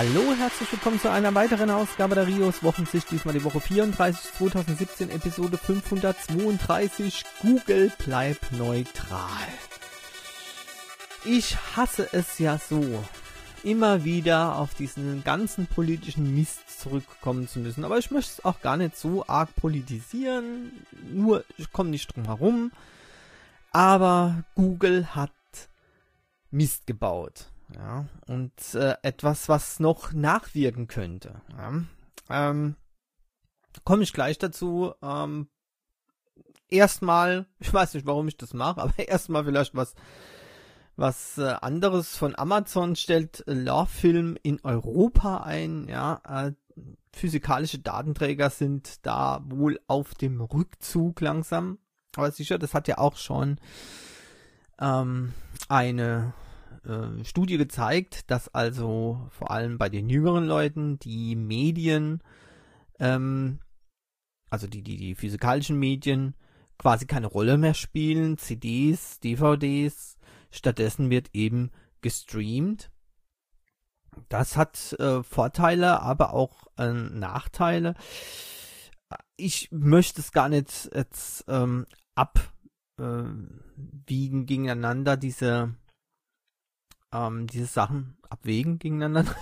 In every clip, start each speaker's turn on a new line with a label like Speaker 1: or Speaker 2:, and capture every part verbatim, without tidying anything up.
Speaker 1: Hallo, herzlich willkommen zu einer weiteren Ausgabe der Rios Wochensicht, diesmal die Woche vierunddreißig zweitausendsiebzehn, Episode fünfhundertzweiunddreißig, Google bleibt neutral. Ich hasse es ja so, immer wieder auf diesen ganzen politischen Mist zurückkommen zu müssen, aber ich möchte es auch gar nicht so arg politisieren, nur ich komme nicht drum herum, aber Google hat Mist gebaut. Ja, und äh, etwas, was noch nachwirken könnte. Ja. Ähm, komme ich gleich dazu. Ähm, erstmal, ich weiß nicht, warum ich das mache, aber erstmal vielleicht was was äh, anderes von Amazon stellt Love-Film in Europa ein. Ja, äh, physikalische Datenträger sind da wohl auf dem Rückzug langsam. Aber sicher, das hat ja auch schon ähm, eine Studie gezeigt, dass also vor allem bei den jüngeren Leuten die Medien, ähm, also die, die, die physikalischen Medien quasi keine Rolle mehr spielen, C Ds, D V Ds, stattdessen wird eben gestreamt. Das hat äh, Vorteile, aber auch äh, Nachteile. Ich möchte es gar nicht jetzt ähm, abwiegen äh, gegeneinander, diese Ähm, diese Sachen abwägen gegeneinander.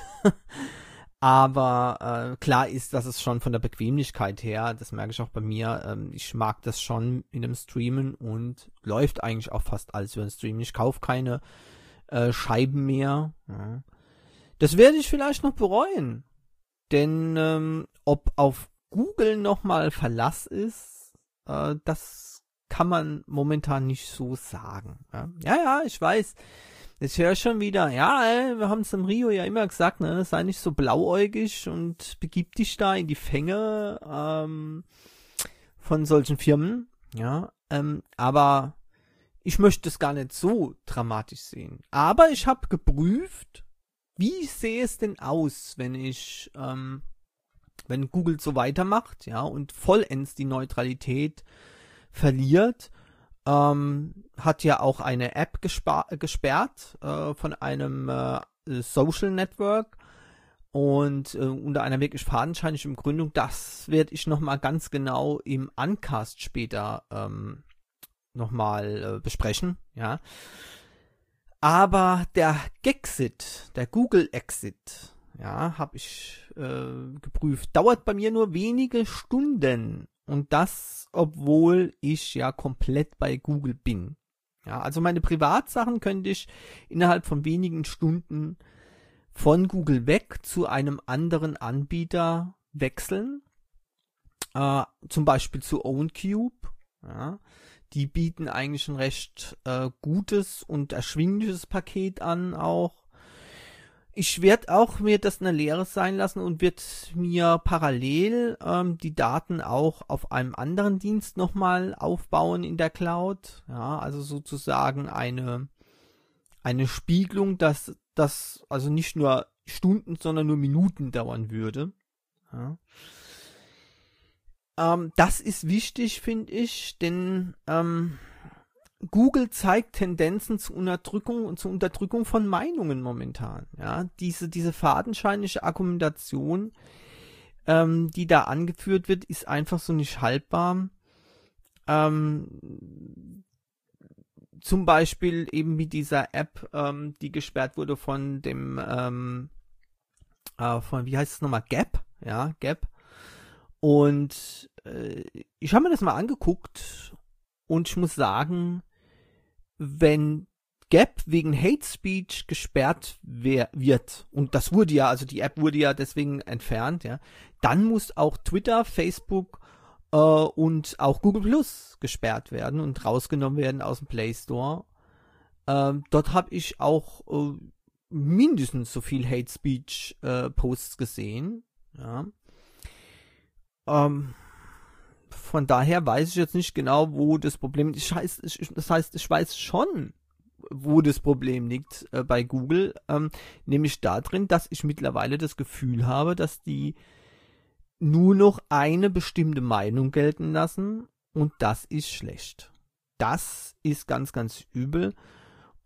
Speaker 1: Aber äh, klar ist, dass es schon von der Bequemlichkeit her, das merke ich auch bei mir, ähm, ich mag das schon in dem Streamen und läuft eigentlich auch fast alles über den Streamen. Ich kaufe keine äh, Scheiben mehr. Ja. Das werde ich vielleicht noch bereuen. Denn ähm, ob auf Google nochmal Verlass ist, äh, das kann man momentan nicht so sagen. Ja, ja, ja ich weiß. Jetzt höre ich schon wieder, ja, ey, wir haben es im Rio ja immer gesagt, ne, sei nicht so blauäugig und begib dich da in die Fänge ähm, von solchen Firmen, ja, ähm, aber ich möchte es gar nicht so dramatisch sehen. Aber ich habe geprüft, wie sehe es denn aus, wenn ich, ähm, wenn Google so weitermacht, ja, und vollends die Neutralität verliert. Ähm, hat ja auch eine App gespa- gesperrt äh, von einem äh, Social Network und äh, unter einer wirklich fadenscheinigen Begründung. Das werde ich nochmal ganz genau im Uncast später ähm, nochmal äh, besprechen. Ja. Aber der Gexit, der Google Exit, ja, habe ich äh, geprüft, dauert bei mir nur wenige Stunden. Und das, obwohl ich ja komplett bei Google bin. Ja, also meine Privatsachen könnte ich innerhalb von wenigen Stunden von Google weg zu einem anderen Anbieter wechseln. Äh, zum Beispiel zu OwnCube. Ja, die bieten eigentlich ein recht äh, gutes und erschwingliches Paket an auch. Ich werde auch mir das eine Lehre sein lassen und wird mir parallel ähm, die Daten auch auf einem anderen Dienst nochmal aufbauen in der Cloud. Ja, also sozusagen eine, eine Spiegelung, dass das also nicht nur Stunden, sondern nur Minuten dauern würde. Ja. Ähm, das ist wichtig, finde ich, denn ähm, Google zeigt Tendenzen zur Unterdrückung und zur Unterdrückung von Meinungen momentan. Ja, diese, diese fadenscheinige Argumentation, ähm, die da angeführt wird, ist einfach so nicht haltbar. Ähm, zum Beispiel eben mit dieser App, ähm, die gesperrt wurde von dem, ähm, äh, von, wie heißt es nochmal, Gap? Ja, Gap. Und äh, ich habe mir das mal angeguckt und ich muss sagen, wenn Gap wegen Hate Speech gesperrt wer- wird, und das wurde ja, also die App wurde ja deswegen entfernt, ja, dann muss auch Twitter, Facebook äh, und auch Google Plus gesperrt werden und rausgenommen werden aus dem Play Store. Ähm, dort habe ich auch äh, mindestens so viel Hate Speech äh, Posts gesehen, ja. Ähm, Von daher weiß ich jetzt nicht genau, wo das Problem liegt. Das heißt, ich weiß schon, wo das Problem liegt äh, bei Google, ähm, nämlich darin, dass ich mittlerweile das Gefühl habe, dass die nur noch eine bestimmte Meinung gelten lassen und das ist schlecht. Das ist ganz, ganz übel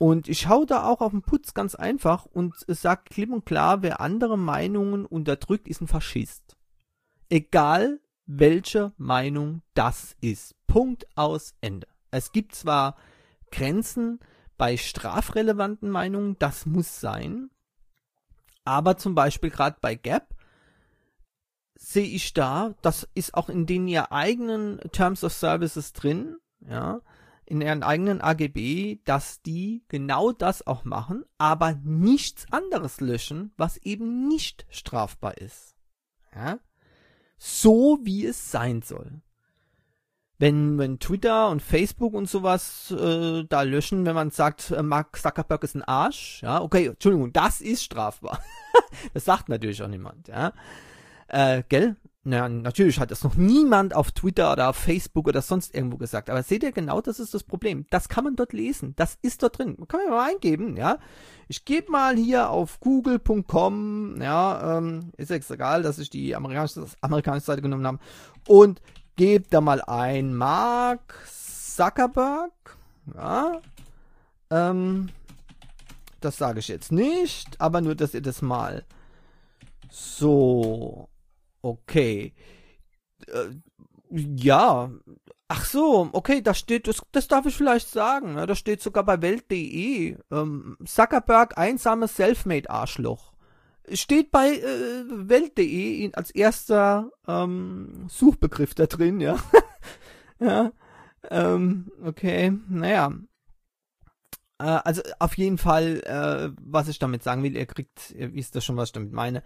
Speaker 1: Und ich hau da auch auf den Putz ganz einfach und sag klipp und klar, wer andere Meinungen unterdrückt, ist ein Faschist. Egal, welche Meinung das ist. Punkt, aus, Ende. Es gibt zwar Grenzen bei strafrelevanten Meinungen, das muss sein, aber zum Beispiel gerade bei Gap sehe ich da, das ist auch in den ihr eigenen Terms of Services drin, ja, in ihren eigenen A G B, dass die genau das auch machen, aber nichts anderes löschen, was eben nicht strafbar ist. Ja? So wie es sein soll. Wenn, wenn Twitter und Facebook und sowas äh, da löschen, wenn man sagt, äh, Mark Zuckerberg ist ein Arsch, ja, okay, Entschuldigung, das ist strafbar. Das sagt natürlich auch niemand, ja. Äh, gell? Na, natürlich hat das noch niemand auf Twitter oder auf Facebook oder sonst irgendwo gesagt. Aber seht ihr, genau das ist das Problem. Das kann man dort lesen. Das ist dort drin. Man kann ja mal eingeben, ja. Ich gebe mal hier auf google punkt com, ja, ähm, ist jetzt egal, dass ich die amerikanische, amerikanische Seite genommen habe. Und gebe da mal ein Mark Zuckerberg, ja. Ähm, das sage ich jetzt nicht, aber nur, dass ihr das mal so... Okay. Äh, ja. Ach so, okay, da steht, das, das darf ich vielleicht sagen. Ja, das steht sogar bei Welt punkt de. Ähm, Zuckerberg, einsames Selfmade-Arschloch. Steht bei äh, Welt punkt de als erster ähm, Suchbegriff da drin, ja. Ja. Ähm, okay, naja. Äh, also auf jeden Fall, äh, was ich damit sagen will, ihr kriegt, ihr wisst das schon, was ich damit meine.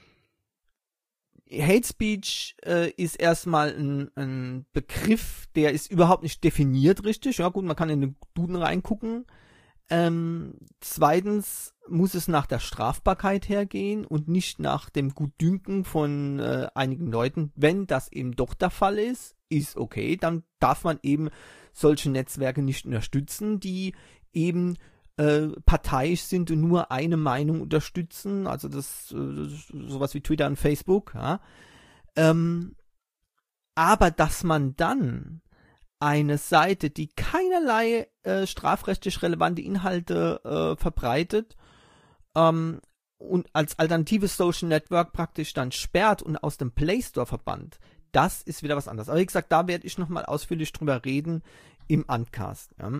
Speaker 1: Hate Speech äh, ist erstmal ein, ein Begriff, der ist überhaupt nicht definiert richtig. Ja gut, man kann in den Duden reingucken. Ähm, zweitens muss es nach der Strafbarkeit hergehen und nicht nach dem Gutdünken von äh, einigen Leuten. Wenn das eben doch der Fall ist, ist okay. Dann darf man eben solche Netzwerke nicht unterstützen, die eben Äh, parteiisch sind und nur eine Meinung unterstützen, also das, äh, sowas wie Twitter und Facebook, ja. Ähm, aber dass man dann eine Seite, die keinerlei äh, strafrechtlich relevante Inhalte äh, verbreitet ähm, und als alternatives Social Network praktisch dann sperrt und aus dem Play Store verbannt, das ist wieder was anderes. Aber wie gesagt, da werde ich nochmal ausführlich drüber reden im Uncast, ja.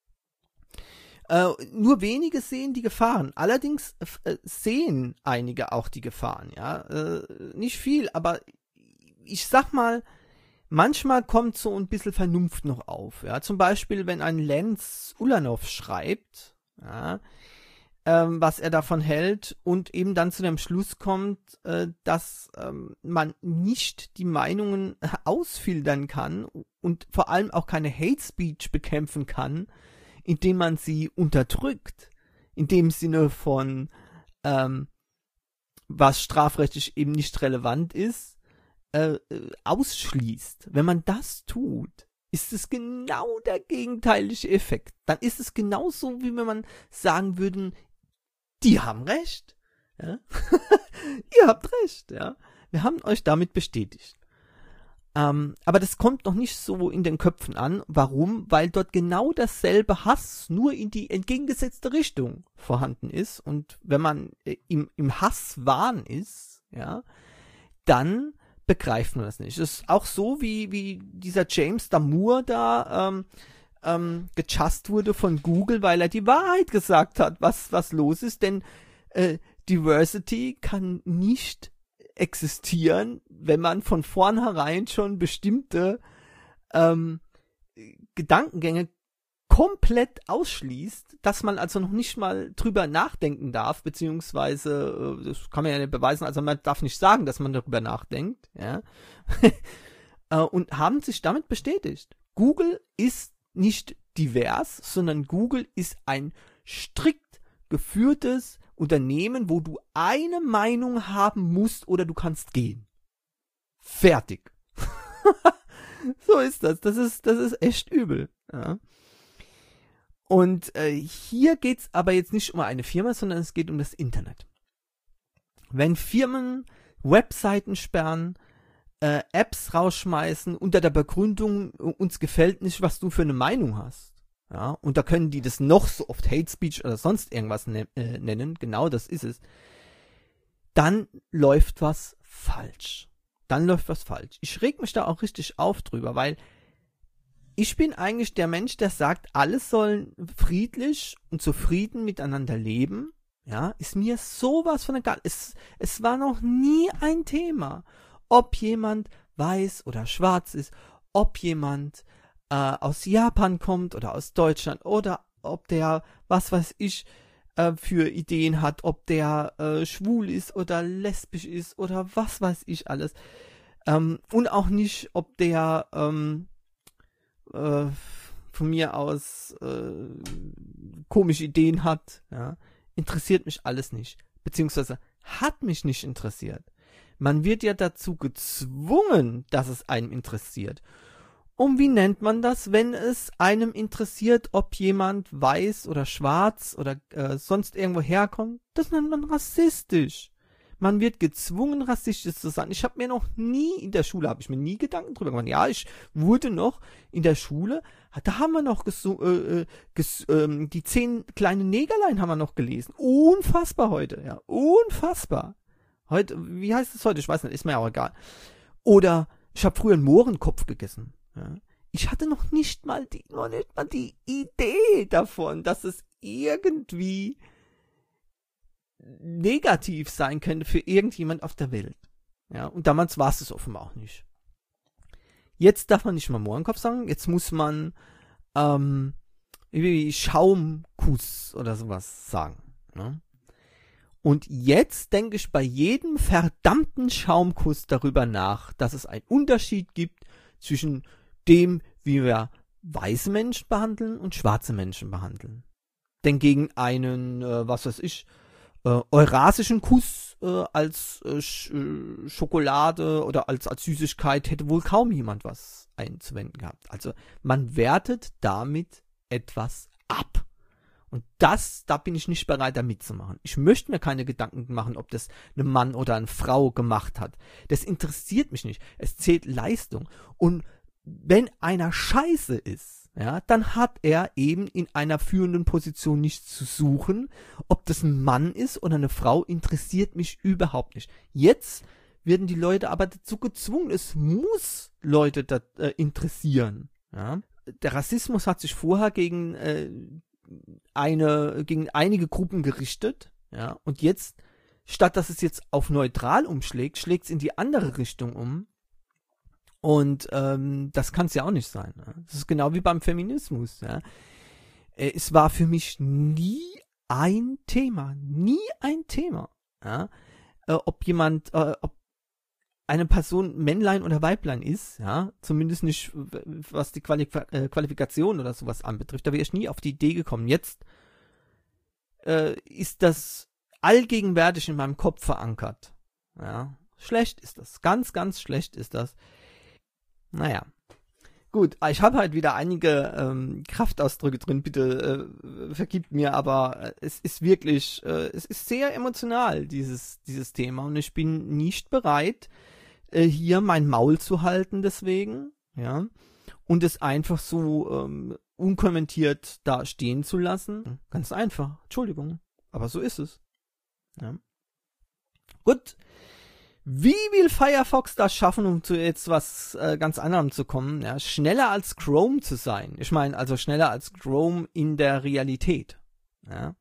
Speaker 1: Äh, nur wenige sehen die Gefahren. Allerdings äh, sehen einige auch die Gefahren, ja. Äh, nicht viel, aber ich sag mal, manchmal kommt so ein bisschen Vernunft noch auf, ja. Zum Beispiel, wenn ein Lenz Ulanov schreibt, ja, ähm, was er davon hält und eben dann zu dem Schluss kommt, äh, dass ähm, man nicht die Meinungen ausfiltern kann und vor allem auch keine Hate Speech bekämpfen kann, indem man sie unterdrückt, in dem Sinne von, ähm, was strafrechtlich eben nicht relevant ist, äh, ausschließt. Wenn man das tut, ist es genau der gegenteilige Effekt. Dann ist es genauso, wie wenn man sagen würde, die haben recht. Ja? Ihr habt recht, ja. Wir haben euch damit bestätigt. Ähm, aber das kommt noch nicht so in den Köpfen an. Warum? Weil dort genau dasselbe Hass nur in die entgegengesetzte Richtung vorhanden ist. Und wenn man äh, im, im Hasswahn ist, ja, dann begreift man das nicht. Das ist auch so, wie, wie dieser James Damore da ähm, ähm, gechast wurde von Google, weil er die Wahrheit gesagt hat, was, was los ist. Denn äh, Diversity kann nicht existieren, wenn man von vornherein schon bestimmte ähm, Gedankengänge komplett ausschließt, dass man also noch nicht mal drüber nachdenken darf, beziehungsweise, äh, das kann man ja nicht beweisen, also man darf nicht sagen, dass man darüber nachdenkt, ja, äh, und haben sich damit bestätigt. Google ist nicht divers, sondern Google ist ein strikt geführtes Unternehmen, wo du eine Meinung haben musst oder du kannst gehen. Fertig. So ist das. Das ist, das ist echt übel. Ja. Und äh, hier geht's aber jetzt nicht um eine Firma, sondern es geht um das Internet. Wenn Firmen Webseiten sperren, äh, Apps rausschmeißen unter der Begründung, uns gefällt nicht, was du für eine Meinung hast, ja, und da können die das noch so oft Hate Speech oder sonst irgendwas ne- äh, nennen, genau das ist es, dann läuft was falsch. Dann läuft was falsch. Ich reg mich da auch richtig auf drüber, weil ich bin eigentlich der Mensch, der sagt, alle sollen friedlich und zufrieden miteinander leben. Ja, ist mir sowas von egal. Es, es war noch nie ein Thema, ob jemand weiß oder schwarz ist, ob jemand äh, aus Japan kommt oder aus Deutschland oder ob der, was weiß ich, äh, für Ideen hat, ob der äh, schwul ist oder lesbisch ist oder was weiß ich alles. Ähm, und auch nicht, ob der ähm, äh, von mir aus äh, komische Ideen hat, ja. Interessiert mich alles nicht. Beziehungsweise hat mich nicht interessiert. Man wird ja dazu gezwungen, dass es einem interessiert. Und wie nennt man das, wenn es einem interessiert, ob jemand weiß oder schwarz oder äh, sonst irgendwo herkommt? Das nennt man rassistisch. Man wird gezwungen, rassistisch zu sein. Ich habe mir noch nie, in der Schule habe ich mir nie Gedanken drüber gemacht. Ja, ich wurde noch in der Schule, da haben wir noch gesu- äh, ges- äh, die zehn kleinen Negerlein haben wir noch gelesen. Unfassbar heute, ja, unfassbar. Heute, wie heißt es heute? Ich weiß nicht, ist mir auch egal. Oder ich habe früher einen Mohrenkopf gegessen. Ja. Ich hatte noch nicht mal die, noch nicht mal die Idee davon, dass es irgendwie negativ sein könnte für irgendjemand auf der Welt. Ja, und damals war es es offenbar auch nicht. Jetzt darf man nicht mal Mohrenkopf sagen, jetzt muss man ähm, wie Schaumkuss oder sowas sagen. Ne? Und jetzt denke ich bei jedem verdammten Schaumkuss darüber nach, dass es einen Unterschied gibt zwischen dem, wie wir weiße Menschen behandeln und schwarze Menschen behandeln. Denn gegen einen, äh, was weiß ich, äh, eurasischen Kuss äh, als äh, Sch äh, Schokolade oder als, als Süßigkeit hätte wohl kaum jemand was einzuwenden gehabt. Also man wertet damit etwas ab. Und das, da bin ich nicht bereit, da mitzumachen. Ich möchte mir keine Gedanken machen, ob das ein Mann oder eine Frau gemacht hat. Das interessiert mich nicht. Es zählt Leistung. Und wenn einer scheiße ist, ja, dann hat er eben in einer führenden Position nichts zu suchen. Ob das ein Mann ist oder eine Frau, interessiert mich überhaupt nicht. Jetzt werden die Leute aber dazu gezwungen. Es muss Leute da, äh, interessieren. Ja. Der Rassismus hat sich vorher gegen äh, eine gegen einige Gruppen gerichtet, ja, und jetzt, statt dass es jetzt auf neutral umschlägt, schlägt es in die andere Richtung um. Und ähm, das kann es ja auch nicht sein. Ja. Das ist genau wie beim Feminismus. Ja. Es war für mich nie ein Thema, nie ein Thema, ja, äh, ob jemand, äh, ob eine Person Männlein oder Weiblein ist, ja, zumindest nicht, was die Qualif- äh, Qualifikation oder sowas anbetrifft. Da wäre ich nie auf die Idee gekommen. Jetzt äh, ist das allgegenwärtig in meinem Kopf verankert. Ja, schlecht ist das. Ganz, ganz schlecht ist das. Naja. Gut, ich habe halt wieder einige ähm, Kraftausdrücke drin, bitte äh, vergibt mir, aber äh, es ist wirklich, äh, es ist sehr emotional, dieses, dieses Thema, und ich bin nicht bereit, äh, hier mein Maul zu halten deswegen, ja, und es einfach so ähm, unkommentiert da stehen zu lassen. Ganz einfach, Entschuldigung, aber so ist es. Ja. Gut. Wie will Firefox das schaffen, um zu jetzt was äh, ganz anderem zu kommen? Ja, schneller als Chrome zu sein. Ich meine, also schneller als Chrome in der Realität. Ja.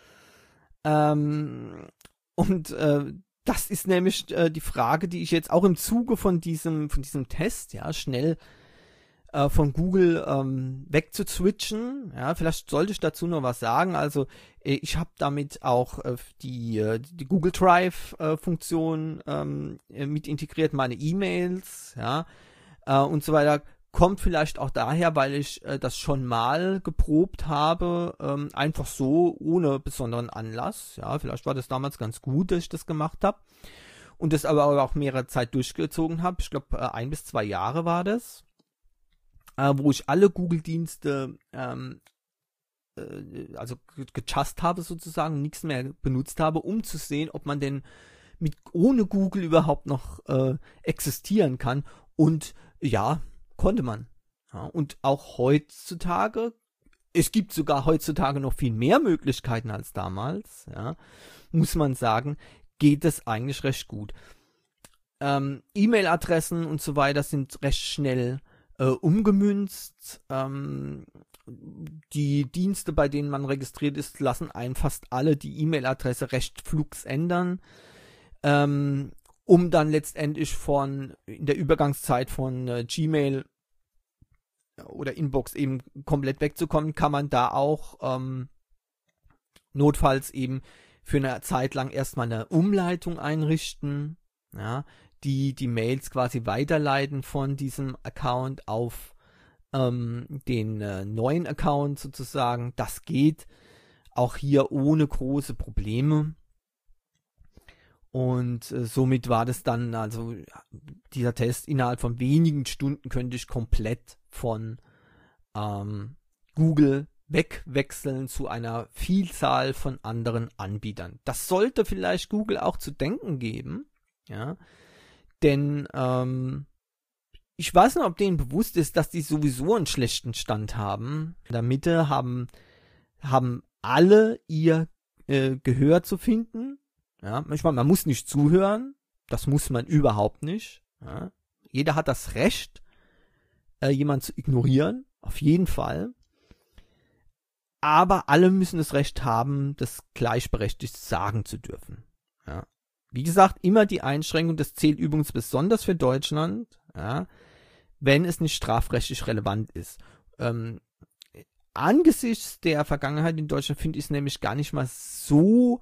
Speaker 1: Ähm, und äh, das ist nämlich äh, die Frage, die ich jetzt auch im Zuge von diesem von diesem Test, ja, schnell äh, von Google ähm, wegzuswitchen. Ja, vielleicht sollte ich dazu noch was sagen. Also äh, ich habe damit auch äh, die, äh, die Google Drive äh, Funktion ähm, mit integriert, meine E-Mails, ja, äh, und so weiter. Kommt vielleicht auch daher, weil ich äh, das schon mal geprobt habe, ähm, einfach so, ohne besonderen Anlass. Ja, vielleicht war das damals ganz gut, dass ich das gemacht habe. Und das aber auch mehrere Zeit durchgezogen habe. Ich glaube, äh, ein bis zwei Jahre war das. Äh, wo ich alle Google-Dienste ähm, äh, also gechast habe sozusagen, nichts mehr benutzt habe, um zu sehen, ob man denn mit ohne Google überhaupt noch äh, existieren kann. Und ja, konnte man. Ja, und auch heutzutage es gibt sogar heutzutage noch viel mehr Möglichkeiten als damals, ja, muss man sagen, geht es eigentlich recht gut. Ähm, E-Mail-Adressen und so weiter sind recht schnell äh, umgemünzt. Ähm, die Dienste, bei denen man registriert ist, lassen einen fast alle die E-Mail-Adresse recht flugs ändern, ähm, um dann letztendlich von in der Übergangszeit von äh, Gmail oder Inbox eben komplett wegzukommen, kann man da auch ähm, notfalls eben für eine Zeit lang erstmal eine Umleitung einrichten, ja, die die Mails quasi weiterleiten von diesem Account auf ähm, den äh, neuen Account sozusagen. Das geht auch hier ohne große Probleme. Und äh, somit war das dann, also dieser Test, innerhalb von wenigen Stunden könnte ich komplett von ähm, Google wegwechseln zu einer Vielzahl von anderen Anbietern. Das sollte vielleicht Google auch zu denken geben, ja, denn ähm, ich weiß nicht, ob denen bewusst ist, dass die sowieso einen schlechten Stand haben. In der Mitte haben, haben alle ihr äh, Gehör zu finden. Ja, manchmal, man muss nicht zuhören, das muss man überhaupt nicht. Ja. Jeder hat das Recht, äh, jemanden zu ignorieren, auf jeden Fall. Aber alle müssen das Recht haben, das gleichberechtigt sagen zu dürfen. Ja. Wie gesagt, immer die Einschränkung, das zählt übrigens besonders für Deutschland, ja, wenn es nicht strafrechtlich relevant ist. Ähm, angesichts der Vergangenheit in Deutschland finde ich es nämlich gar nicht mal so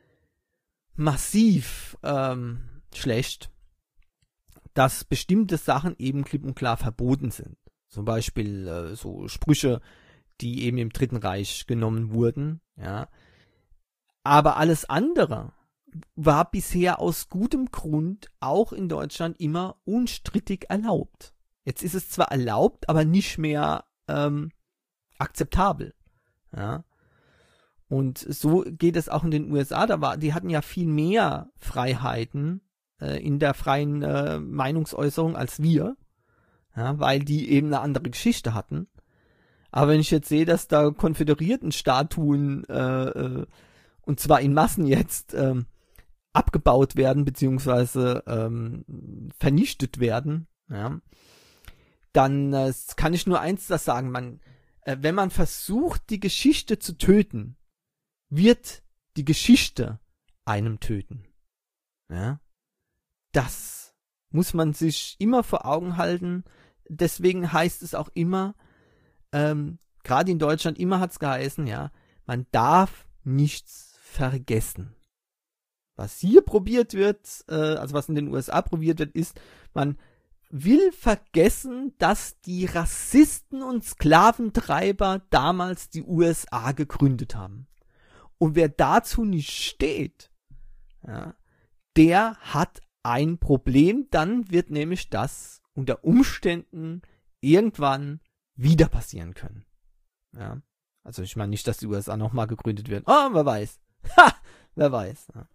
Speaker 1: massiv ähm, schlecht, dass bestimmte Sachen eben klipp und klar verboten sind. Zum Beispiel äh, so Sprüche, die eben im Dritten Reich genommen wurden, ja. Aber alles andere war bisher aus gutem Grund auch in Deutschland immer unstrittig erlaubt. Jetzt ist es zwar erlaubt, aber nicht mehr ähm, akzeptabel, ja. Und so geht es auch in den U S A. Da war, die hatten ja viel mehr Freiheiten äh, in der freien äh, Meinungsäußerung als wir, ja, weil die eben eine andere Geschichte hatten. Aber wenn ich jetzt sehe, dass da Konföderiertenstatuen äh, äh, und zwar in Massen jetzt ähm, abgebaut werden beziehungsweise ähm, vernichtet werden, ja, dann äh, kann ich nur eins das sagen: Man, äh, wenn man versucht, die Geschichte zu töten, wird die Geschichte einem töten. Ja, das muss man sich immer vor Augen halten. Deswegen heißt es auch immer, ähm, gerade in Deutschland, immer hat es geheißen, ja, man darf nichts vergessen. Was hier probiert wird, äh, also was in den U S A probiert wird, ist, man will vergessen, dass die Rassisten und Sklaventreiber damals die U S A gegründet haben. Und wer dazu nicht steht, ja, der hat ein Problem. Dann wird nämlich das unter Umständen irgendwann wieder passieren können. Ja, also ich meine nicht, dass die U S A nochmal gegründet wird. Oh, wer weiß. Ha, wer weiß. Ja.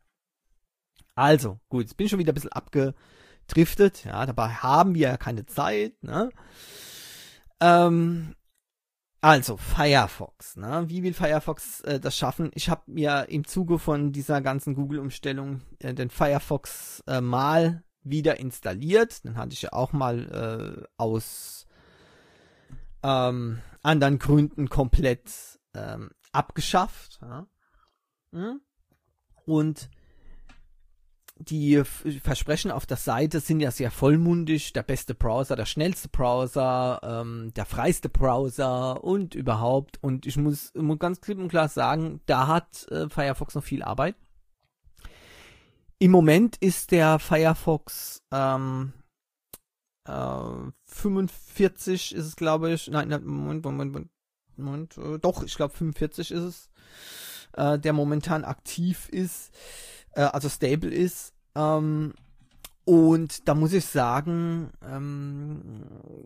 Speaker 1: Also, gut, jetzt bin ich schon wieder ein bisschen abgedriftet. Ja, dabei haben wir ja keine Zeit. Ne? Ähm, also, Firefox. Ne? Wie will Firefox äh, das schaffen? Ich habe mir im Zuge von dieser ganzen Google-Umstellung äh, den Firefox äh, mal wieder installiert. Den hatte ich ja auch mal äh, aus ähm, anderen Gründen komplett ähm, abgeschafft. Ja? Hm? Und die Versprechen auf der Seite sind ja sehr vollmundig: der beste Browser, der schnellste Browser, ähm, der freiste Browser und überhaupt. Und ich muss, muss ganz klipp und klar sagen, da hat äh, Firefox noch viel Arbeit. Im Moment ist der Firefox ähm, äh, fünfundvierzig ist es, glaube ich. Nein, nein, Moment, Moment, Moment, Moment äh, doch, ich glaube fünfundvierzig ist es, äh, der momentan aktiv ist. Also stable ist, ähm, und da muss ich sagen, ähm,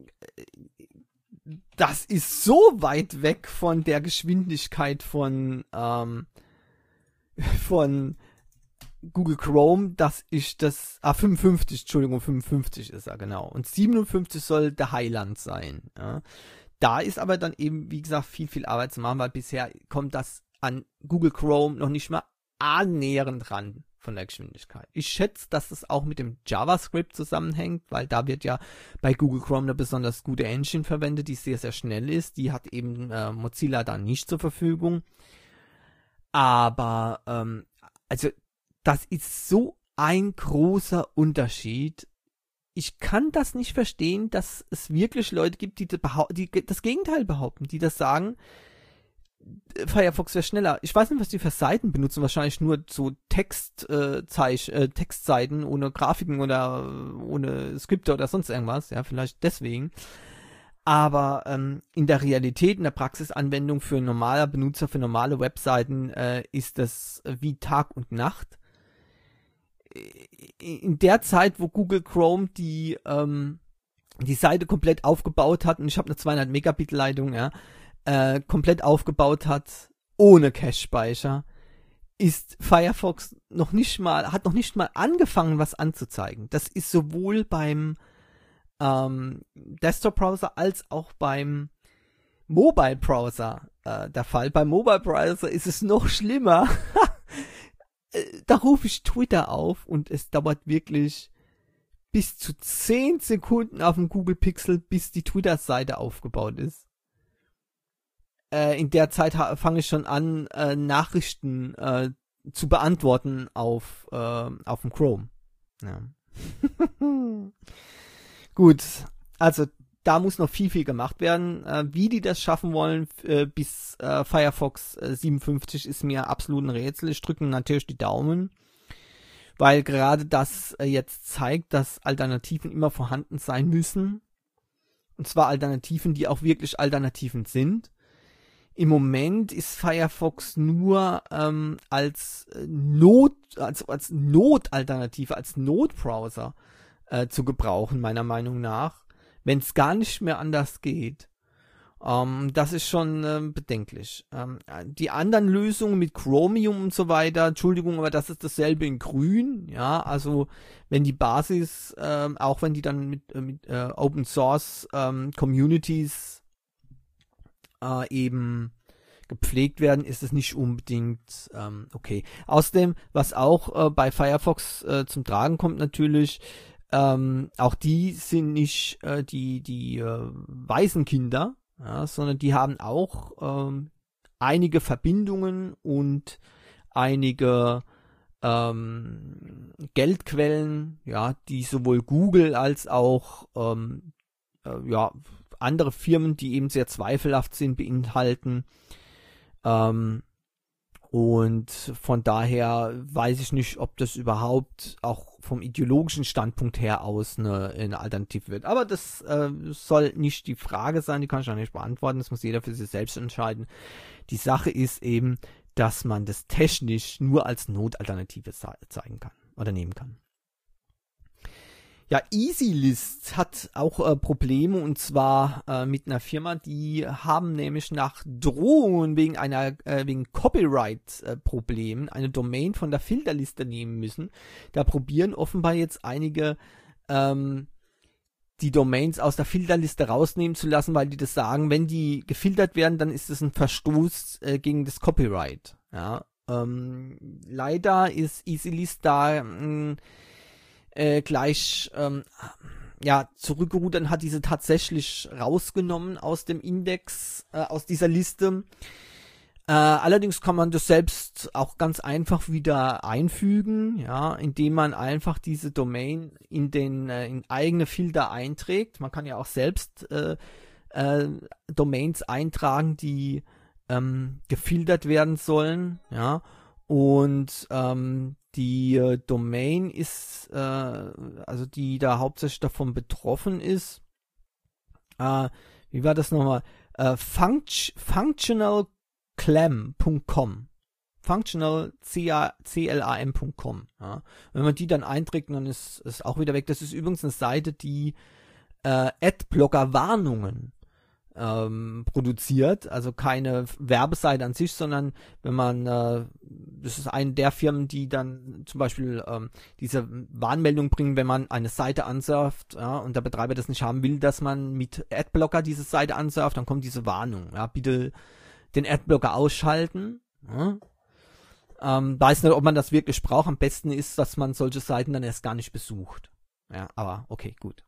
Speaker 1: das ist so weit weg von der Geschwindigkeit von ähm, von Google Chrome, dass ich das, ah, fünfundfünfzig, Entschuldigung, fünfundfünfzig ist er, genau, und siebenundfünfzig soll der Heiland sein, ja. da ist aber dann eben, wie gesagt, viel, viel Arbeit zu machen, weil bisher kommt das an Google Chrome noch nicht mal annähernd ran von der Geschwindigkeit. Ich schätze, dass das auch mit dem JavaScript zusammenhängt, weil da wird ja bei Google Chrome eine besonders gute Engine verwendet, die sehr, sehr schnell ist. Die hat eben äh, Mozilla da nicht zur Verfügung. Aber, ähm, also, das ist so ein großer Unterschied. Ich kann das nicht verstehen, dass es wirklich Leute gibt, die, die das Gegenteil behaupten, die das sagen, Firefox wäre schneller. Ich weiß nicht, was die für Seiten benutzen, wahrscheinlich nur so Text, äh, Zeich, äh, Textseiten ohne Grafiken oder ohne Skripte oder sonst irgendwas, ja, vielleicht deswegen. Aber ähm, in der Realität, in der Praxisanwendung für normale Benutzer, für normale Webseiten äh, ist das wie Tag und Nacht. In der Zeit, wo Google Chrome die ähm, die Seite komplett aufgebaut hat, und ich habe eine zweihundert Megabit Leitung, ja, äh, komplett aufgebaut hat, ohne Cache-Speicher, ist Firefox noch nicht mal, hat noch nicht mal angefangen, was anzuzeigen. Das ist sowohl beim ähm, Desktop-Browser als auch beim Mobile-Browser äh, der Fall. Beim Mobile-Browser ist es noch schlimmer. Da rufe ich Twitter auf und es dauert wirklich bis zu zehn Sekunden auf dem Google Pixel, bis die Twitter-Seite aufgebaut ist. Äh, in der Zeit ha- fange ich schon an, äh, Nachrichten äh, zu beantworten auf, äh, auf dem Chrome. Ja. Gut, also da muss noch viel, viel gemacht werden. Äh, wie die das schaffen wollen äh, bis äh, Firefox äh, siebenundfünfzig ist mir absolut ein Rätsel. Ich drücke natürlich die Daumen, weil gerade das äh, jetzt zeigt, dass Alternativen immer vorhanden sein müssen. Und zwar Alternativen, die auch wirklich Alternativen sind. Im Moment ist Firefox nur ähm, als Not, als, als Notalternative, als Notbrowser äh, zu gebrauchen, meiner Meinung nach, wenn es gar nicht mehr anders geht. Ähm, das ist schon äh, bedenklich. Ähm, die anderen Lösungen mit Chromium und so weiter, Entschuldigung, aber das ist dasselbe in grün. Ja, also wenn die Basis, äh, auch wenn die dann mit, äh, mit äh, Open Source ähm, Communities äh, eben gepflegt werden, ist es nicht unbedingt ähm, okay. Außerdem, was auch äh, bei Firefox äh, zum Tragen kommt natürlich, Ähm, auch die sind nicht äh, die, die äh, Waisenkinder, ja, sondern die haben auch ähm, einige Verbindungen und einige ähm, Geldquellen, ja, die sowohl Google als auch ähm, äh, ja, andere Firmen, die eben sehr zweifelhaft sind, beinhalten. Ähm, Und von daher weiß ich nicht, ob das überhaupt auch vom ideologischen Standpunkt her aus eine, eine Alternative wird. Aber das äh, soll nicht die Frage sein, die kann ich auch nicht beantworten. Das muss jeder für sich selbst entscheiden. Die Sache ist eben, dass man das technisch nur als Notalternative zeigen kann oder nehmen kann. Ja, EasyList hat auch äh, Probleme, und zwar äh, mit einer Firma, die haben nämlich nach Drohungen wegen einer äh, wegen Copyright-Problemen äh, eine Domain von der Filterliste nehmen müssen. Da probieren offenbar jetzt einige ähm, die Domains aus der Filterliste rausnehmen zu lassen, weil die das sagen, wenn die gefiltert werden, dann ist es ein Verstoß äh, gegen das Copyright. Ja, ähm, leider ist EasyList da mh, Äh, gleich ähm, ja zurückgerudert und hat diese tatsächlich rausgenommen aus dem Index, äh, aus dieser Liste. Äh, allerdings kann man das selbst auch ganz einfach wieder einfügen, ja, indem man einfach diese Domain in den äh, in eigene Filter einträgt. Man kann ja auch selbst äh, äh, Domains eintragen, die ähm, gefiltert werden sollen, ja. Und ähm, die äh, Domain ist, äh, also die da hauptsächlich davon betroffen ist, äh, wie war das nochmal? Äh, funct- functionalclam punkt com. Functional C L A M punkt com. Ja. Wenn man die dann einträgt, dann ist es auch wieder weg. Das ist übrigens eine Seite, die äh, Adblocker-Warnungen ähm, produziert, also keine Werbeseite an sich, sondern wenn man, äh, das ist eine der Firmen, die dann zum Beispiel ähm, diese Warnmeldung bringen, wenn man eine Seite ansurft, ja, und der Betreiber das nicht haben will, dass man mit Adblocker diese Seite ansurft, dann kommt diese Warnung, ja, bitte den Adblocker ausschalten, ja. Ähm, weiß nicht, ob man das wirklich braucht, am besten ist, dass man solche Seiten dann erst gar nicht besucht, ja, aber okay, gut.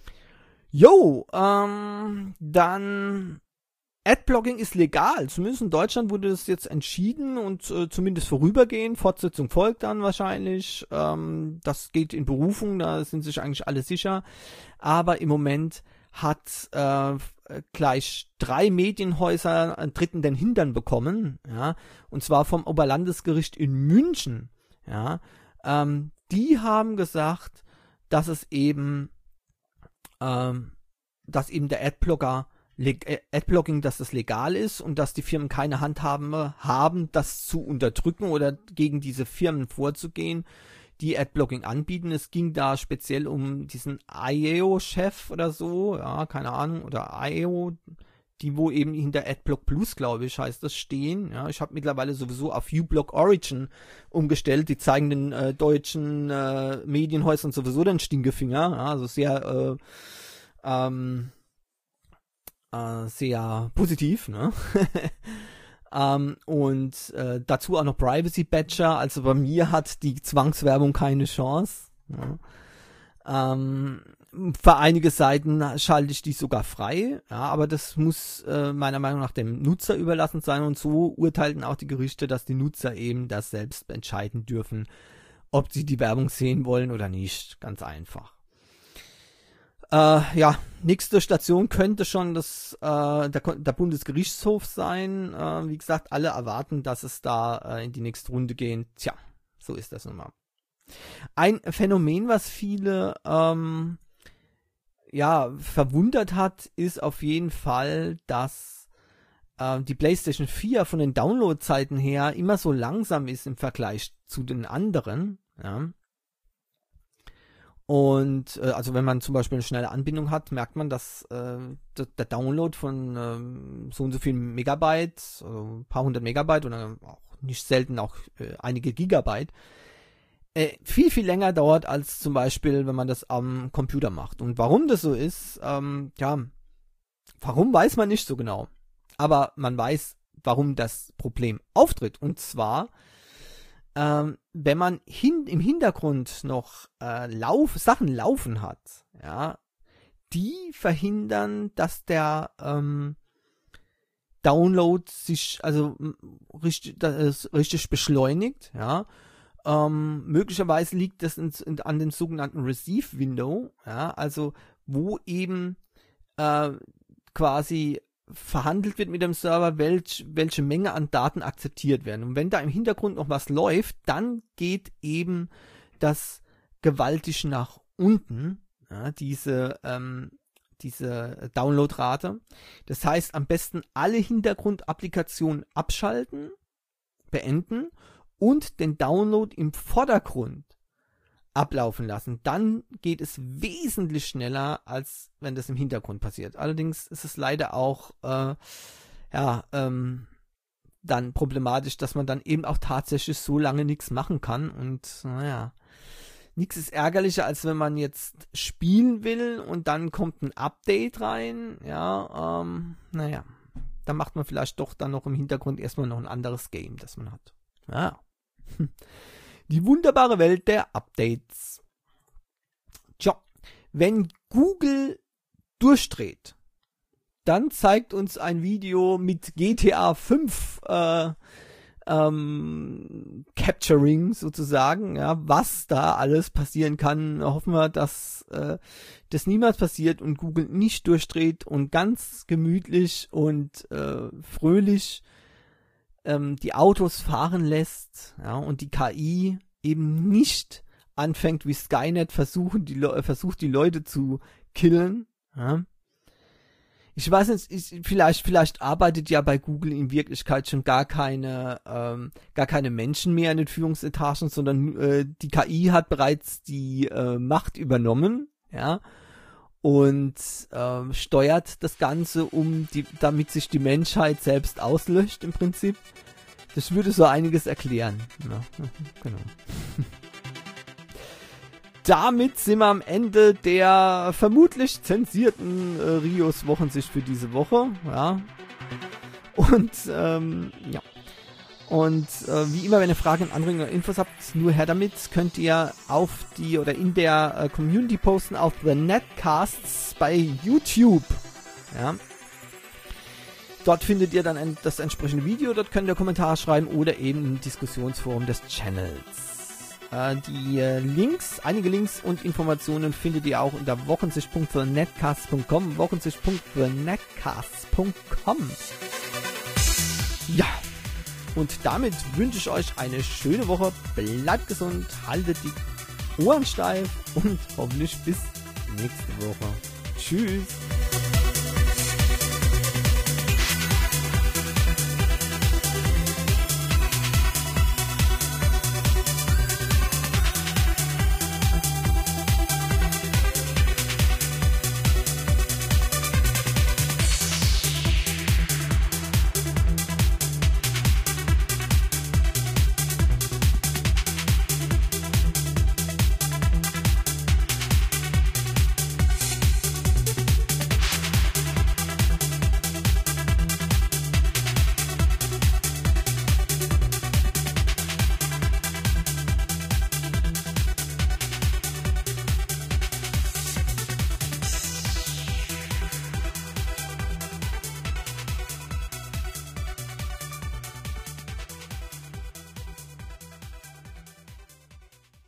Speaker 1: Jo, ähm, dann Adblocking ist legal, zumindest in Deutschland wurde das jetzt entschieden und äh, zumindest vorübergehend, Fortsetzung folgt dann wahrscheinlich, ähm, das geht in Berufung, da sind sich eigentlich alle sicher, aber im Moment hat äh, gleich drei Medienhäuser einen dritten den Hintern bekommen, ja, und zwar vom Oberlandesgericht in München, ja, ähm, die haben gesagt, dass es eben Ähm, dass eben der Adblocker, Adblocking, dass das legal ist und dass die Firmen keine Handhabe haben, das zu unterdrücken oder gegen diese Firmen vorzugehen, die Adblocking anbieten. Es ging da speziell um diesen I E O-Chef oder so, ja, keine Ahnung, oder I E O, die wo eben hinter Adblock Plus, glaube ich, heißt das, stehen. Ja, ich habe mittlerweile sowieso auf uBlock Origin umgestellt, die zeigen den äh, deutschen äh, Medienhäusern sowieso den Stinkefinger, ja, also sehr äh, ähm, äh, sehr positiv, ne? ähm, und äh, dazu auch noch Privacy Badger, also bei mir hat die Zwangswerbung keine Chance. Ja. Ähm, für einige Seiten schalte ich die sogar frei, ja, aber das muss äh, meiner Meinung nach dem Nutzer überlassen sein und so urteilten auch die Gerichte, dass die Nutzer eben das selbst entscheiden dürfen, ob sie die Werbung sehen wollen oder nicht, ganz einfach. Äh, ja, nächste Station könnte schon das äh, der, der Bundesgerichtshof sein, äh, wie gesagt, alle erwarten, dass es da äh, in die nächste Runde gehen, tja, so ist das nun mal. Ein Phänomen, was viele ähm, ja verwundert hat, ist auf jeden Fall, dass äh, die PlayStation vier von den Downloadzeiten her immer so langsam ist im Vergleich zu den anderen. Ja. Und äh, also wenn man zum Beispiel eine schnelle Anbindung hat, merkt man, dass äh, der, der Download von ähm, so und so viel Megabyte, also ein paar hundert Megabyte oder auch nicht selten auch äh, einige Gigabyte, Äh, viel, viel länger dauert als zum Beispiel, wenn man das am Computer macht. Und warum das so ist, ähm, ja, warum weiß man nicht so genau. Aber man weiß, warum das Problem auftritt. Und zwar, ähm, wenn man hin, im Hintergrund noch äh, Lauf, Sachen laufen hat, ja, die verhindern, dass der ähm, Download sich also richtig, das richtig beschleunigt, ja. Ähm, möglicherweise liegt das in, in, an dem sogenannten Receive Window, ja, also wo eben äh, quasi verhandelt wird mit dem Server, welch, welche Menge an Daten akzeptiert werden. Und wenn da im Hintergrund noch was läuft, dann geht eben das gewaltig nach unten, ja, diese, ähm, diese Downloadrate. Das heißt, am besten alle Hintergrundapplikationen abschalten, beenden und den Download im Vordergrund ablaufen lassen. Dann geht es wesentlich schneller, als wenn das im Hintergrund passiert. Allerdings ist es leider auch äh, ja, ähm, dann problematisch, dass man dann eben auch tatsächlich so lange nichts machen kann. Und naja, nichts ist ärgerlicher, als wenn man jetzt spielen will und dann kommt ein Update rein. Ja, ähm, naja, dann macht man vielleicht doch dann noch im Hintergrund erstmal noch ein anderes Game, das man hat. Ja. Die wunderbare Welt der Updates. Tja, wenn Google durchdreht, dann zeigt uns ein Video mit G T A fünf äh, ähm, Capturing sozusagen, ja, was da alles passieren kann. Hoffen wir, dass äh, das niemals passiert und Google nicht durchdreht und ganz gemütlich und äh, fröhlich die Autos fahren lässt, ja, und die K I eben nicht anfängt wie Skynet versuchen die Le- versucht die Leute zu killen, ja. Ich weiß nicht, ich, vielleicht vielleicht arbeitet ja bei Google in Wirklichkeit schon gar keine ähm, gar keine Menschen mehr in den Führungsetagen, sondern äh, die K I hat bereits die äh, Macht übernommen, ja. und ähm, steuert das Ganze, um die, damit sich die Menschheit selbst auslöscht im Prinzip. Das würde so einiges erklären. Ja, genau. Damit sind wir am Ende der vermutlich zensierten äh, Rios Wochensicht für diese Woche. Ja. Und ähm, ja. Und äh, wie immer, wenn ihr Fragen, Anregungen oder Infos habt, nur her damit, könnt ihr auf die oder in der äh, Community posten auf The Netcasts bei YouTube. Ja. Dort findet ihr dann ein, das entsprechende Video, dort könnt ihr Kommentare schreiben oder eben im Diskussionsforum des Channels. Äh, die äh, Links, einige Links und Informationen findet ihr auch unter wochensicht punkt the netcasts punkt com, wochensicht punkt the netcasts punkt com. Ja. Und damit wünsche ich euch eine schöne Woche. Bleibt gesund, haltet die Ohren steif und hoffentlich bis nächste Woche. Tschüss.